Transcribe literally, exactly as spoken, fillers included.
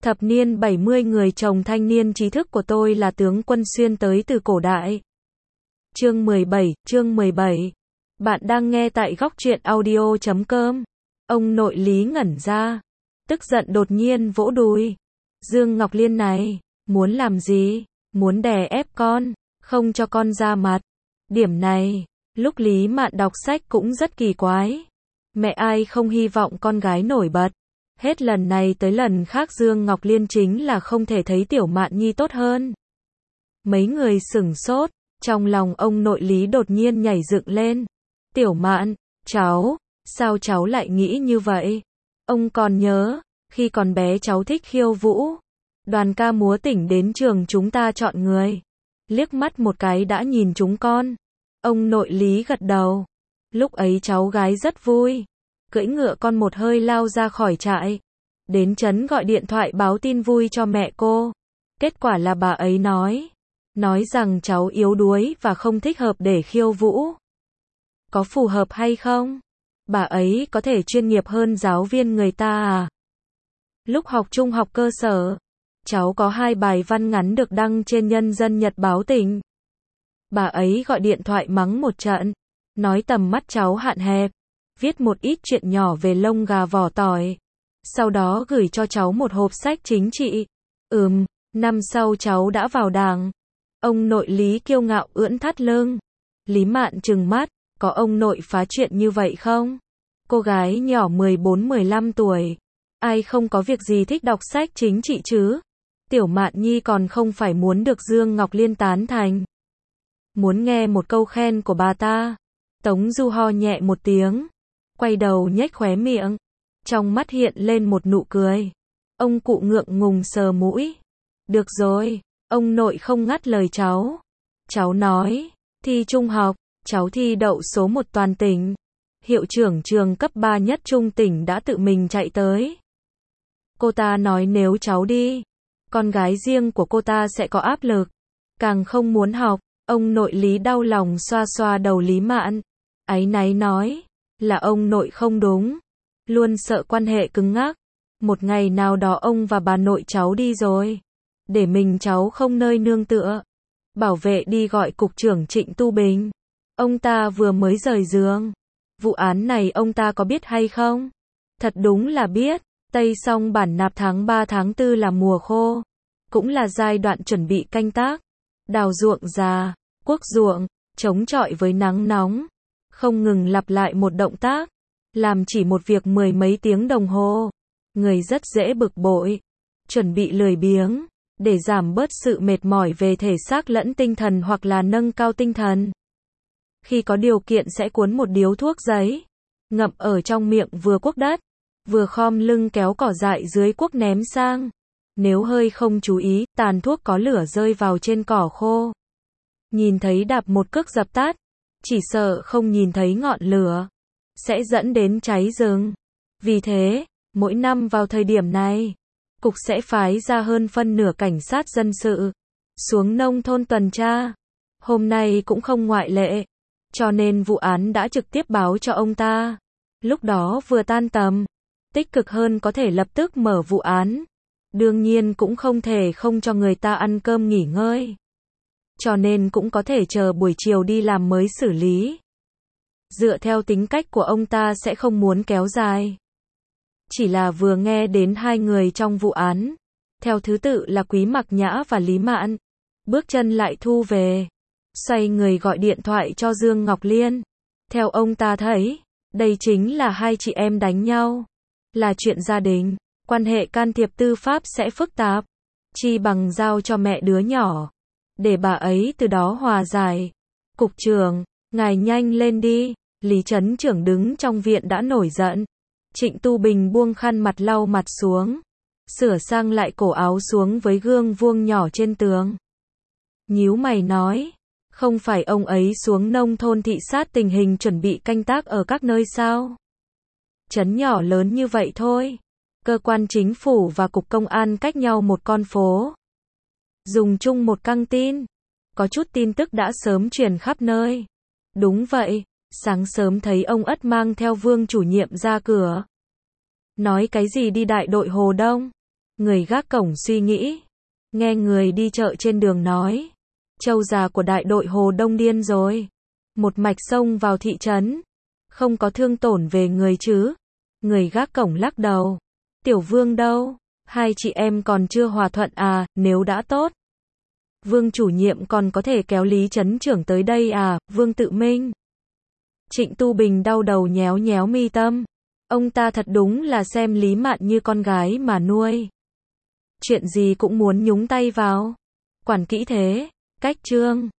Thập niên bảy mươi người chồng thanh niên trí thức của tôi là tướng Quân Xuyên tới từ cổ đại. Chương mười bảy, chương mười bảy. Bạn đang nghe tại góc truyện audio chấm com. Ông nội Lý ngẩn ra, tức giận đột nhiên vỗ đùi. Dương Ngọc Liên này, muốn làm gì? Muốn đè ép con, không cho con ra mặt. Điểm này, lúc Lý Mạn đọc sách cũng rất kỳ quái. Mẹ ai không hy vọng con gái nổi bật. Hết lần này tới lần khác Dương Ngọc Liên chính là không thể thấy Tiểu Mạn Nhi tốt hơn. Mấy người sửng sốt, trong lòng ông nội Lý đột nhiên nhảy dựng lên. Tiểu Mạn, cháu, sao cháu lại nghĩ như vậy? Ông còn nhớ, khi còn bé cháu thích khiêu vũ. Đoàn ca múa tỉnh đến trường chúng ta chọn người. Liếc mắt một cái đã nhìn chúng con. Ông nội Lý gật đầu. Lúc ấy cháu gái rất vui. Cưỡi ngựa con một hơi lao ra khỏi trại. Đến trấn gọi điện thoại báo tin vui cho mẹ cô. Kết quả là bà ấy nói. Nói rằng cháu yếu đuối và không thích hợp để khiêu vũ. Có phù hợp hay không? Bà ấy có thể chuyên nghiệp hơn giáo viên người ta à? Lúc học trung học cơ sở, cháu có hai bài văn ngắn được đăng trên Nhân dân Nhật báo tỉnh. Bà ấy gọi điện thoại mắng một trận. Nói tầm mắt cháu hạn hẹp. Viết một ít chuyện nhỏ về lông gà vỏ tỏi. Sau đó gửi cho cháu một hộp sách chính trị. Ừm, năm sau cháu đã vào đảng. Ông nội Lý kiêu ngạo ưỡn thắt lưng. Lý Mạn trừng mắt, có ông nội phá chuyện như vậy không? Cô gái nhỏ mười bốn mười lăm tuổi. Ai không có việc gì thích đọc sách chính trị chứ? Tiểu Mạn Nhi còn không phải muốn được Dương Ngọc Liên tán thành. Muốn nghe một câu khen của bà ta. Tống Du ho nhẹ một tiếng. Quay đầu nhếch khóe miệng. Trong mắt hiện lên một nụ cười. Ông cụ ngượng ngùng sờ mũi. Được rồi, ông nội không ngắt lời cháu. Cháu nói, thi trung học, cháu thi đậu số một toàn tỉnh. Hiệu trưởng trường cấp ba nhất trung tỉnh đã tự mình chạy tới. Cô ta nói nếu cháu đi, con gái riêng của cô ta sẽ có áp lực. Càng không muốn học. Ông nội Lý đau lòng xoa xoa đầu Lý Mạn. Áy náy nói, là ông nội không đúng. Luôn sợ quan hệ cứng ngắc. Một ngày nào đó ông và bà nội cháu đi rồi. Để mình cháu không nơi nương tựa. Bảo vệ đi gọi cục trưởng Trịnh Tu Bình. Ông ta vừa mới rời giường. Vụ án này ông ta có biết hay không? Thật đúng là biết. Tây Song Bản Nạp tháng ba tháng tư là mùa khô. Cũng là giai đoạn chuẩn bị canh tác. Đào ruộng già, cuốc ruộng, chống chọi với nắng nóng. Không ngừng lặp lại một động tác. Làm chỉ một việc mười mấy tiếng đồng hồ. Người rất dễ bực bội. Chuẩn bị lười biếng. Để giảm bớt sự mệt mỏi về thể xác lẫn tinh thần hoặc là nâng cao tinh thần. Khi có điều kiện sẽ cuốn một điếu thuốc giấy. Ngậm ở trong miệng vừa cuốc đất. Vừa khom lưng kéo cỏ dại dưới cuốc ném sang. Nếu hơi không chú ý, tàn thuốc có lửa rơi vào trên cỏ khô. Nhìn thấy đạp một cước dập tắt. Chỉ sợ không nhìn thấy ngọn lửa. Sẽ dẫn đến cháy rừng. Vì thế, mỗi năm vào thời điểm này, cục sẽ phái ra hơn phân nửa cảnh sát dân sự. Xuống nông thôn tuần tra. Hôm nay cũng không ngoại lệ. Cho nên vụ án đã trực tiếp báo cho ông ta. Lúc đó vừa tan tầm. Tích cực hơn có thể lập tức mở vụ án. Đương nhiên cũng không thể không cho người ta ăn cơm nghỉ ngơi. Cho nên cũng có thể chờ buổi chiều đi làm mới xử lý. Dựa theo tính cách của ông ta sẽ không muốn kéo dài. Chỉ là vừa nghe đến hai người trong vụ án. Theo thứ tự là Quý Mặc Nhã và Lý Mạn. Bước chân lại thu về. Xoay người gọi điện thoại cho Dương Ngọc Liên. Theo ông ta thấy, đây chính là hai chị em đánh nhau. Là chuyện gia đình. Quan hệ can thiệp tư pháp sẽ phức tạp. Chi bằng giao cho mẹ đứa nhỏ. Để bà ấy từ đó hòa giải. Cục trưởng, ngài nhanh lên đi. Lý Trấn trưởng đứng trong viện đã nổi giận. Trịnh Tu Bình buông khăn mặt lau mặt xuống. Sửa sang lại cổ áo xuống với gương vuông nhỏ trên tường. Nhíu mày nói. Không phải ông ấy xuống nông thôn thị sát tình hình chuẩn bị canh tác ở các nơi sao? Trấn nhỏ lớn như vậy thôi. Cơ quan chính phủ và cục công an cách nhau một con phố. Dùng chung một căng tin. Có chút tin tức đã sớm truyền khắp nơi. Đúng vậy, sáng sớm thấy ông Ất mang theo Vương chủ nhiệm ra cửa. Nói cái gì đi đại đội Hồ Đông. Người gác cổng suy nghĩ. Nghe người đi chợ trên đường nói. Trâu già của đại đội Hồ Đông điên rồi. Một mạch xông vào thị trấn. Không có thương tổn về người chứ. Người gác cổng lắc đầu. Tiểu Vương đâu? Hai chị em còn chưa hòa thuận à, nếu đã tốt. Vương chủ nhiệm còn có thể kéo Lý trấn trưởng tới đây à, Vương tự minh. Trịnh Tu Bình đau đầu nhéo nhéo mi tâm. Ông ta thật đúng là xem Lý Mạn như con gái mà nuôi. Chuyện gì cũng muốn nhúng tay vào. Quản kỹ thế. Cách chương.